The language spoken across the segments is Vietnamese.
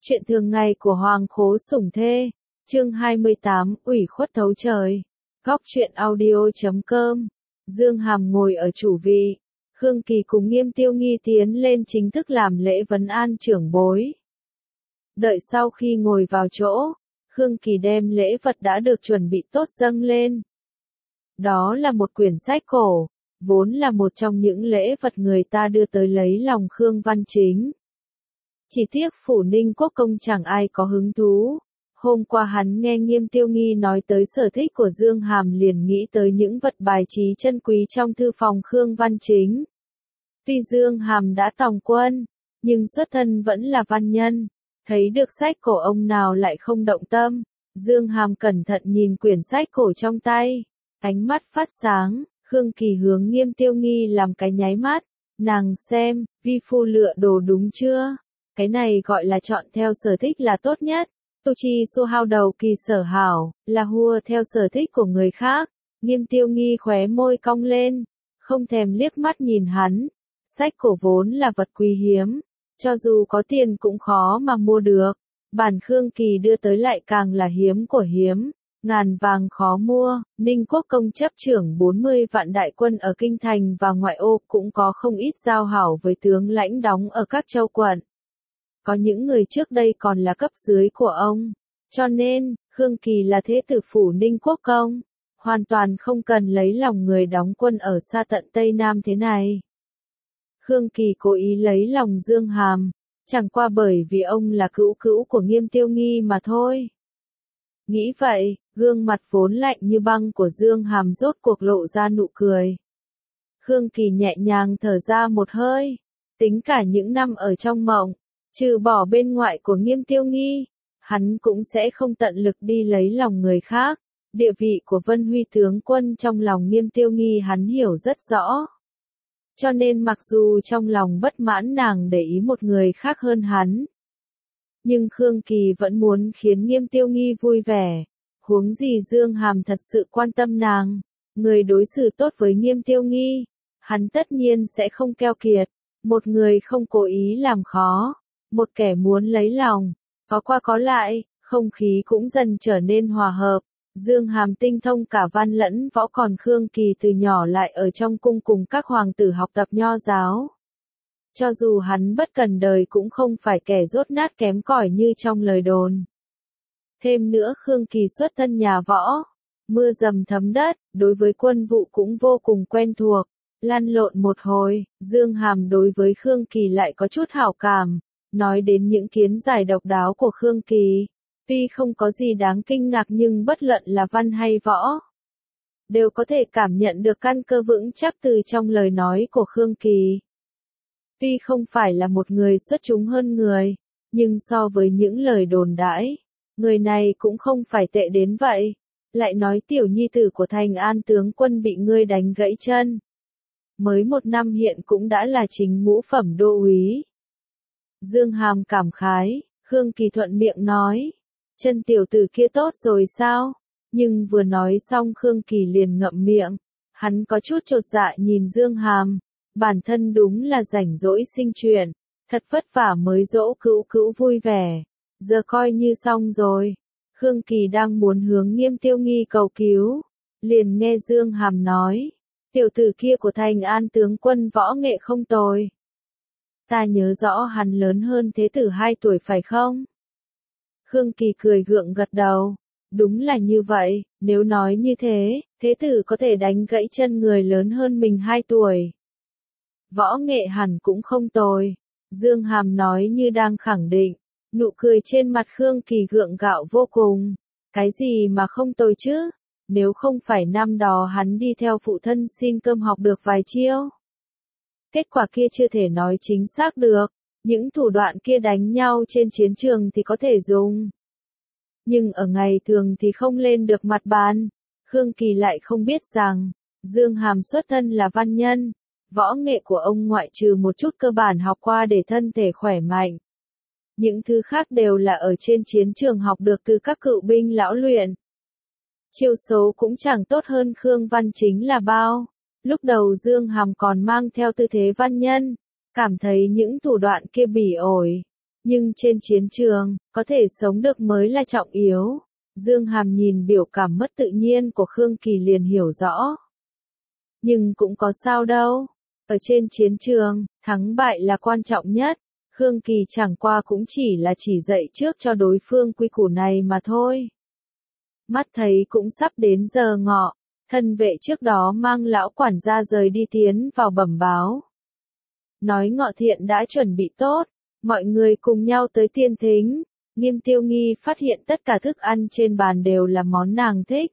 Chuyện thường ngày của Hoàng Khố Sủng Thê, chương 28, ủy khuất thấu trời. Góc truyện audio.com. Dương Hàm ngồi ở chủ vị. Khương Kỳ cùng Nghiêm Tiêu Nghi tiến lên chính thức làm lễ vấn an trưởng bối. Đợi sau khi ngồi vào chỗ, Khương Kỳ đem lễ vật đã được chuẩn bị tốt dâng lên. Đó là một quyển sách cổ, vốn là một trong những lễ vật người ta đưa tới lấy lòng Khương Văn Chính. Chỉ tiếc Phủ Ninh Quốc công chẳng ai có hứng thú. Hôm qua hắn nghe Nghiêm Tiêu Nghi nói tới sở thích của Dương Hàm liền nghĩ tới những vật bài trí chân quý trong thư phòng Khương Văn Chính. Tuy Dương Hàm đã tòng quân, nhưng xuất thân vẫn là văn nhân. Thấy được sách cổ ông nào lại không động tâm. Dương Hàm cẩn thận nhìn quyển sách cổ trong tay. Ánh mắt phát sáng, Khương Kỳ hướng Nghiêm Tiêu Nghi làm cái nháy mắt. Nàng xem, vi phu lựa đồ đúng chưa? Cái này gọi là chọn theo sở thích là tốt nhất. Tu chi su hao đầu kỳ sở hảo, là hùa theo sở thích của người khác. Nghiêm Tiêu Nghi khóe môi cong lên, không thèm liếc mắt nhìn hắn. Sách cổ vốn là vật quý hiếm, cho dù có tiền cũng khó mà mua được. Bản Khương Kỳ đưa tới lại càng là hiếm của hiếm, ngàn vàng khó mua. Ninh Quốc công chấp trưởng 40 vạn đại quân ở kinh thành và ngoại ô cũng có không ít giao hảo với tướng lãnh đóng ở các châu quận. Có những người trước đây còn là cấp dưới của ông, cho nên, Khương Kỳ là thế tử Phủ Ninh Quốc công, hoàn toàn không cần lấy lòng người đóng quân ở xa tận Tây Nam thế này. Khương Kỳ cố ý lấy lòng Dương Hàm, chẳng qua bởi vì ông là cữu cữu của Nghiêm Tiêu Nghi mà thôi. Nghĩ vậy, gương mặt vốn lạnh như băng của Dương Hàm rốt cuộc lộ ra nụ cười. Khương Kỳ nhẹ nhàng thở ra một hơi, tính cả những năm ở trong mộng. Trừ bỏ bên ngoại của Nghiêm Tiêu Nghi, hắn cũng sẽ không tận lực đi lấy lòng người khác. Địa vị của Vân Huy tướng quân trong lòng Nghiêm Tiêu Nghi hắn hiểu rất rõ. Cho nên mặc dù trong lòng bất mãn nàng để ý một người khác hơn hắn, nhưng Khương Kỳ vẫn muốn khiến Nghiêm Tiêu Nghi vui vẻ. Huống gì Dương Hàm thật sự quan tâm nàng, người đối xử tốt với Nghiêm Tiêu Nghi, hắn tất nhiên sẽ không keo kiệt. Một người không cố ý làm khó, một kẻ muốn lấy lòng, có qua có lại, không khí cũng dần trở nên hòa hợp. Dương Hàm tinh thông cả văn lẫn võ, còn Khương Kỳ từ nhỏ lại ở trong cung cùng các hoàng tử học tập nho giáo. Cho dù hắn bất cần đời cũng không phải kẻ dốt nát kém cỏi như trong lời đồn. Thêm nữa Khương Kỳ xuất thân nhà võ, mưa dầm thấm đất, đối với quân vụ cũng vô cùng quen thuộc. Lăn lộn một hồi, Dương Hàm đối với Khương Kỳ lại có chút hảo cảm. Nói đến những kiến giải độc đáo của Khương Kỳ, tuy không có gì đáng kinh ngạc nhưng bất luận là văn hay võ, đều có thể cảm nhận được căn cơ vững chắc từ trong lời nói của Khương Kỳ. Tuy không phải là một người xuất chúng hơn người, nhưng so với những lời đồn đãi, người này cũng không phải tệ đến vậy. Lại nói tiểu nhi tử của Thành An tướng quân bị ngươi đánh gãy chân. Mới 1 năm hiện cũng đã là chính ngũ phẩm đô úy. Dương Hàm cảm khái, Khương Kỳ thuận miệng nói, chân tiểu tử kia tốt rồi sao? Nhưng vừa nói xong Khương Kỳ liền ngậm miệng, hắn có chút chột dạ nhìn Dương Hàm, bản thân đúng là rảnh rỗi sinh chuyện, thật vất vả mới dỗ cữu cữu vui vẻ, giờ coi như xong rồi. Khương Kỳ đang muốn hướng Nghiêm Tiêu Nghi cầu cứu, liền nghe Dương Hàm nói, tiểu tử kia của Thành An tướng quân võ nghệ không tồi. Ta nhớ rõ hắn lớn hơn thế tử 2 tuổi phải không? Khương Kỳ cười gượng gật đầu. Đúng là như vậy, nếu nói như thế, thế tử có thể đánh gãy chân người lớn hơn mình 2 tuổi. Võ nghệ hẳn cũng không tồi. Dương Hàm nói như đang khẳng định. Nụ cười trên mặt Khương Kỳ gượng gạo vô cùng. Cái gì mà không tồi chứ? Nếu không phải năm đó hắn đi theo phụ thân xin cơm học được vài chiêu. Kết quả kia chưa thể nói chính xác được, những thủ đoạn kia đánh nhau trên chiến trường thì có thể dùng. Nhưng ở ngày thường thì không lên được mặt bàn. Khương Kỳ lại không biết rằng, Dương Hàm xuất thân là văn nhân, võ nghệ của ông ngoại trừ một chút cơ bản học qua để thân thể khỏe mạnh. Những thứ khác đều là ở trên chiến trường học được từ các cựu binh lão luyện. Chiêu số cũng chẳng tốt hơn Khương Văn Chính là bao. Lúc đầu Dương Hàm còn mang theo tư thế văn nhân, cảm thấy những thủ đoạn kia bỉ ổi. Nhưng trên chiến trường, có thể sống được mới là trọng yếu. Dương Hàm nhìn biểu cảm mất tự nhiên của Khương Kỳ liền hiểu rõ. Nhưng cũng có sao đâu. Ở trên chiến trường, thắng bại là quan trọng nhất. Khương Kỳ chẳng qua cũng chỉ là chỉ dạy trước cho đối phương quy củ này mà thôi. Mắt thấy cũng sắp đến giờ ngọ, thân vệ trước đó mang lão quản gia rời đi tiến vào bẩm báo. Nói Ngọ Thiện đã chuẩn bị tốt, mọi người cùng nhau tới tiên thính. Nghiêm Tiêu Nghi phát hiện tất cả thức ăn trên bàn đều là món nàng thích.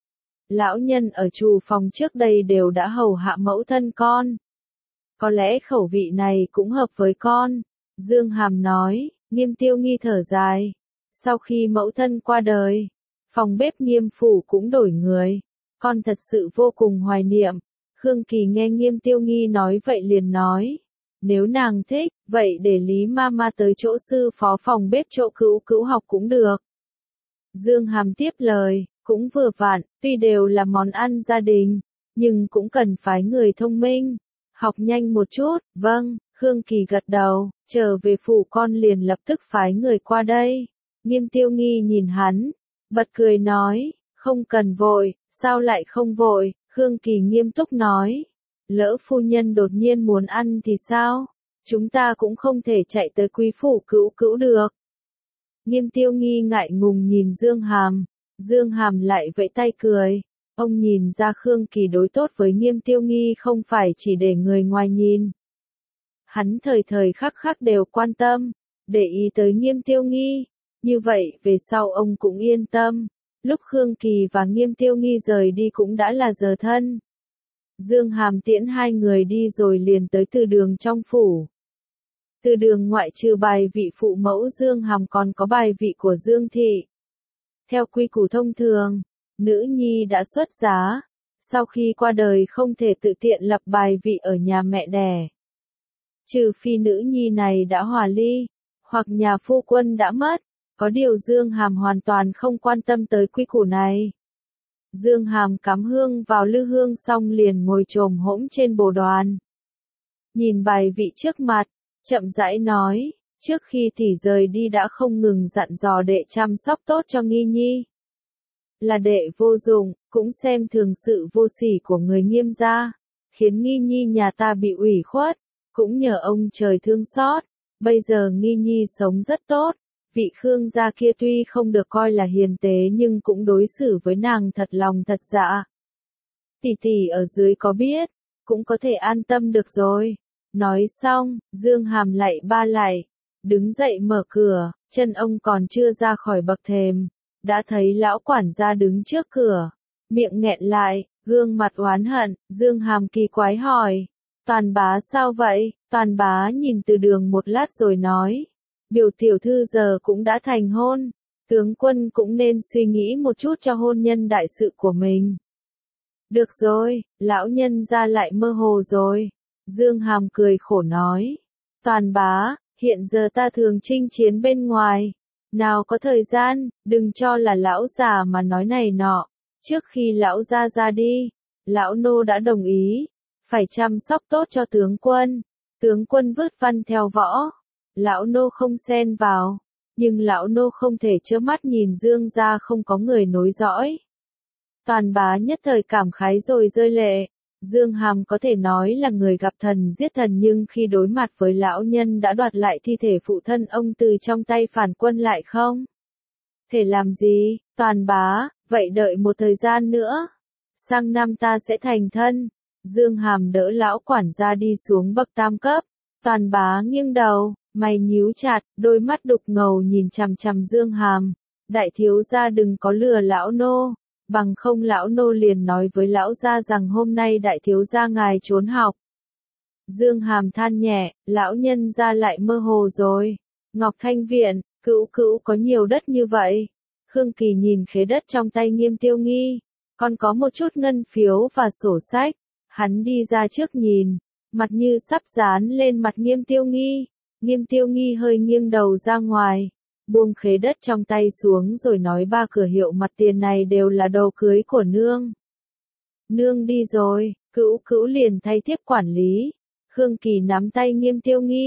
Lão nhân ở trù phòng trước đây đều đã hầu hạ mẫu thân con. Có lẽ khẩu vị này cũng hợp với con. Dương Hàm nói, Nghiêm Tiêu Nghi thở dài. Sau khi mẫu thân qua đời, phòng bếp Nghiêm phủ cũng đổi người. Con thật sự vô cùng hoài niệm. Khương Kỳ nghe Nghiêm Tiêu Nghi nói vậy liền nói. Nếu nàng thích, vậy để Lý Mama tới chỗ sư phó phòng bếp chỗ Cữu Cữu học cũng được. Dương Hàm tiếp lời, cũng vừa vặn, tuy đều là món ăn gia đình, nhưng cũng cần phái người thông minh. Học nhanh một chút, vâng, Khương Kỳ gật đầu, trở về phủ con liền lập tức phái người qua đây. Nghiêm Tiêu Nghi nhìn hắn, bật cười nói, không cần vội, sao lại không vội, Khương Kỳ nghiêm túc nói. Lỡ phu nhân đột nhiên muốn ăn thì sao? Chúng ta cũng không thể chạy tới quý phủ Cữu Cữu được. Nghiêm Tiêu Nghi ngại ngùng nhìn Dương Hàm. Dương Hàm lại vẫy tay cười. Ông nhìn ra Khương Kỳ đối tốt với Nghiêm Tiêu Nghi không phải chỉ để người ngoài nhìn. Hắn thời thời khắc khắc đều quan tâm, để ý tới Nghiêm Tiêu Nghi. Như vậy về sau ông cũng yên tâm. Lúc Khương Kỳ và Nghiêm Tiêu Nghi rời đi cũng đã là giờ thân. Dương Hàm tiễn hai người đi rồi liền tới từ đường trong phủ. Từ đường ngoại trừ bài vị phụ mẫu Dương Hàm còn có bài vị của Dương Thị. Theo quy củ thông thường, nữ nhi đã xuất giá, sau khi qua đời không thể tự tiện lập bài vị ở nhà mẹ đẻ. Trừ phi nữ nhi này đã hòa ly, hoặc nhà phu quân đã mất, có điều Dương Hàm hoàn toàn không quan tâm tới quy củ này. Dương Hàm cắm hương vào lư hương xong liền ngồi chồm hỗn trên bồ đoàn. Nhìn bài vị trước mặt, chậm rãi nói, trước khi tỷ rời đi đã không ngừng dặn dò đệ chăm sóc tốt cho Nghi Nhi. Là đệ vô dụng, cũng xem thường sự vô sỉ của người Nghiêm gia, khiến Nghi Nhi nhà ta bị ủy khuất, cũng nhờ ông trời thương xót, bây giờ Nghi Nhi sống rất tốt. Vị Khương gia kia tuy không được coi là hiền tế nhưng cũng đối xử với nàng thật lòng thật dạ. Tỷ tỷ ở dưới có biết, cũng có thể an tâm được rồi. Nói xong, Dương Hàm lạy ba lạy, đứng dậy mở cửa, chân ông còn chưa ra khỏi bậc thềm, đã thấy lão quản gia đứng trước cửa, miệng nghẹn lại, gương mặt oán hận. Dương Hàm kỳ quái hỏi, Toàn bá sao vậy? Toàn bá nhìn từ đường một lát rồi nói, biểu tiểu thư giờ cũng đã thành hôn, tướng quân cũng nên suy nghĩ một chút cho hôn nhân đại sự của mình. Được rồi, lão nhân ra lại mơ hồ rồi. Dương Hàm cười khổ nói, Toàn bá, hiện giờ ta thường chinh chiến bên ngoài, nào có thời gian, đừng cho là lão già mà nói này nọ. Trước khi lão ra đi, lão nô đã đồng ý, phải chăm sóc tốt cho tướng quân vứt văn theo võ. Lão nô không xen vào, nhưng lão nô không thể trơ mắt nhìn Dương gia không có người nối dõi. Toàn bá nhất thời cảm khái rồi rơi lệ. Dương Hàm có thể nói là người gặp thần giết thần nhưng khi đối mặt với lão nhân đã đoạt lại thi thể phụ thân ông từ trong tay phản quân lại không thể làm gì. Toàn bá, vậy đợi một thời gian nữa, sang năm ta sẽ thành thân. Dương Hàm đỡ lão quản gia đi xuống bậc tam cấp. Toàn bá nghiêng đầu, mày nhíu chặt, đôi mắt đục ngầu nhìn chằm chằm Dương Hàm. Đại thiếu gia đừng có lừa lão nô, bằng không lão nô liền nói với lão gia rằng hôm nay đại thiếu gia ngài trốn học. Dương Hàm than nhẹ, lão nhân gia lại mơ hồ rồi. Ngọc Thanh Viện, Cữu Cữu có nhiều đất như vậy. Khương Kỳ nhìn khế đất trong tay Nghiêm Tiêu Nghi, còn có một chút ngân phiếu và sổ sách. Hắn đi ra trước nhìn, mặt như sắp dán lên mặt Nghiêm Tiêu Nghi. Nghiêm Tiêu Nghi hơi nghiêng đầu ra ngoài, buông khế đất trong tay xuống rồi nói ba cửa hiệu mặt tiền này đều là đồ cưới của nương. Nương đi rồi, Cữu Cữu liền thay tiếp quản lý. Khương Kỳ nắm tay Nghiêm Tiêu Nghi,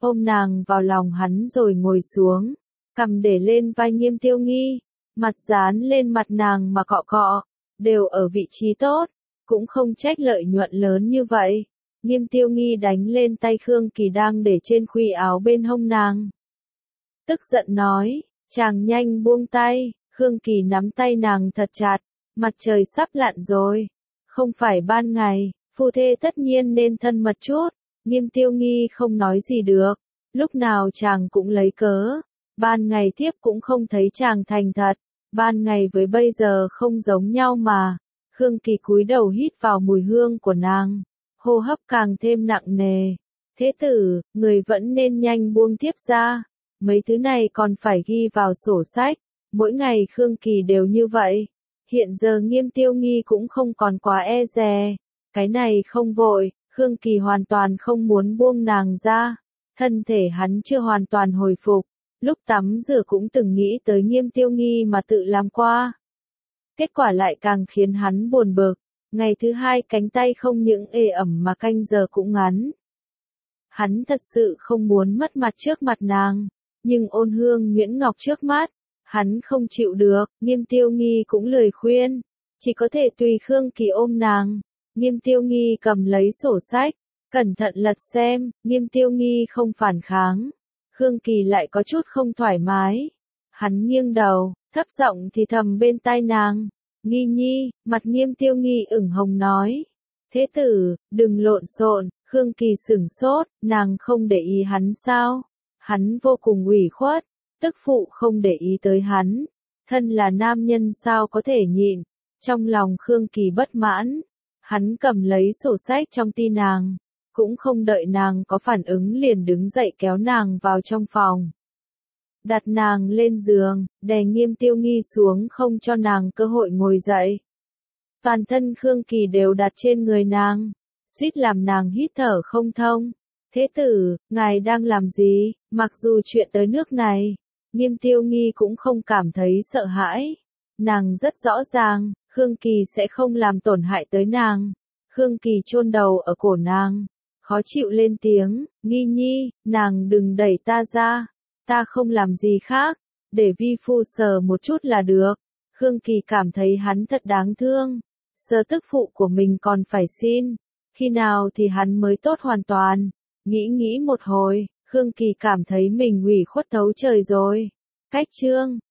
ôm nàng vào lòng hắn rồi ngồi xuống, cằm để lên vai Nghiêm Tiêu Nghi, mặt dán lên mặt nàng mà cọ cọ, đều ở vị trí tốt, cũng không trách lợi nhuận lớn như vậy. Nghiêm Tiêu Nghi đánh lên tay Khương Kỳ đang để trên khuy áo bên hông nàng. Tức giận nói, chàng nhanh buông tay. Khương Kỳ nắm tay nàng thật chặt, mặt trời sắp lặn rồi, không phải ban ngày, phu thê tất nhiên nên thân mật chút. Nghiêm Tiêu Nghi không nói gì được, lúc nào chàng cũng lấy cớ, ban ngày tiếp cũng không thấy chàng thành thật, ban ngày với bây giờ không giống nhau mà. Khương Kỳ cúi đầu hít vào mùi hương của nàng, hô hấp càng thêm nặng nề. Thế tử, người vẫn nên nhanh buông tiếp ra, mấy thứ này còn phải ghi vào sổ sách. Mỗi ngày Khương Kỳ đều như vậy. Hiện giờ Nghiêm Tiêu Nghi cũng không còn quá e dè. Cái này không vội, Khương Kỳ hoàn toàn không muốn buông nàng ra. Thân thể hắn chưa hoàn toàn hồi phục. Lúc tắm rửa cũng từng nghĩ tới Nghiêm Tiêu Nghi mà tự làm qua. Kết quả lại càng khiến hắn buồn bực. Ngày thứ hai cánh tay không những ê ẩm mà canh giờ cũng ngắn. Hắn thật sự không muốn mất mặt trước mặt nàng. Nhưng Ôn Hương Nhuyễn Ngọc trước mắt. Hắn không chịu được, Nghiêm Tiêu Nghi cũng lười khuyên, chỉ có thể tùy Khương Kỳ ôm nàng. Nghiêm Tiêu Nghi cầm lấy sổ sách, cẩn thận lật xem, Nghiêm Tiêu Nghi không phản kháng. Khương Kỳ lại có chút không thoải mái. Hắn nghiêng đầu, thấp giọng thì thầm bên tai nàng. Nghi nhi, mặt Nghiêm Tiêu Nghi ửng hồng nói. Thế tử, đừng lộn xộn. Khương Kỳ sửng sốt, nàng không để ý hắn sao? Hắn vô cùng ủy khuất. Tức phụ không để ý tới hắn, thân là nam nhân sao có thể nhịn. Trong lòng Khương Kỳ bất mãn, hắn cầm lấy sổ sách trong tay nàng, cũng không đợi nàng có phản ứng liền đứng dậy kéo nàng vào trong phòng. Đặt nàng lên giường, đè Nghiêm Tiêu Nghi xuống không cho nàng cơ hội ngồi dậy. Toàn thân Khương Kỳ đều đặt trên người nàng, suýt làm nàng hít thở không thông. Thế tử, ngài đang làm gì? Mặc dù chuyện tới nước này, Nghiêm Tiêu Nghi cũng không cảm thấy sợ hãi. Nàng rất rõ ràng, Khương Kỳ sẽ không làm tổn hại tới nàng. Khương Kỳ chôn đầu ở cổ nàng, khó chịu lên tiếng, Nghi nhi, nàng đừng đẩy ta ra, ta không làm gì khác, để vi phu sờ một chút là được. Khương Kỳ cảm thấy hắn thật đáng thương, sờ tức phụ của mình còn phải xin, khi nào thì hắn mới tốt hoàn toàn. Nghĩ một hồi, Khương Kỳ cảm thấy mình ủy khuất thấu trời rồi. Cách chương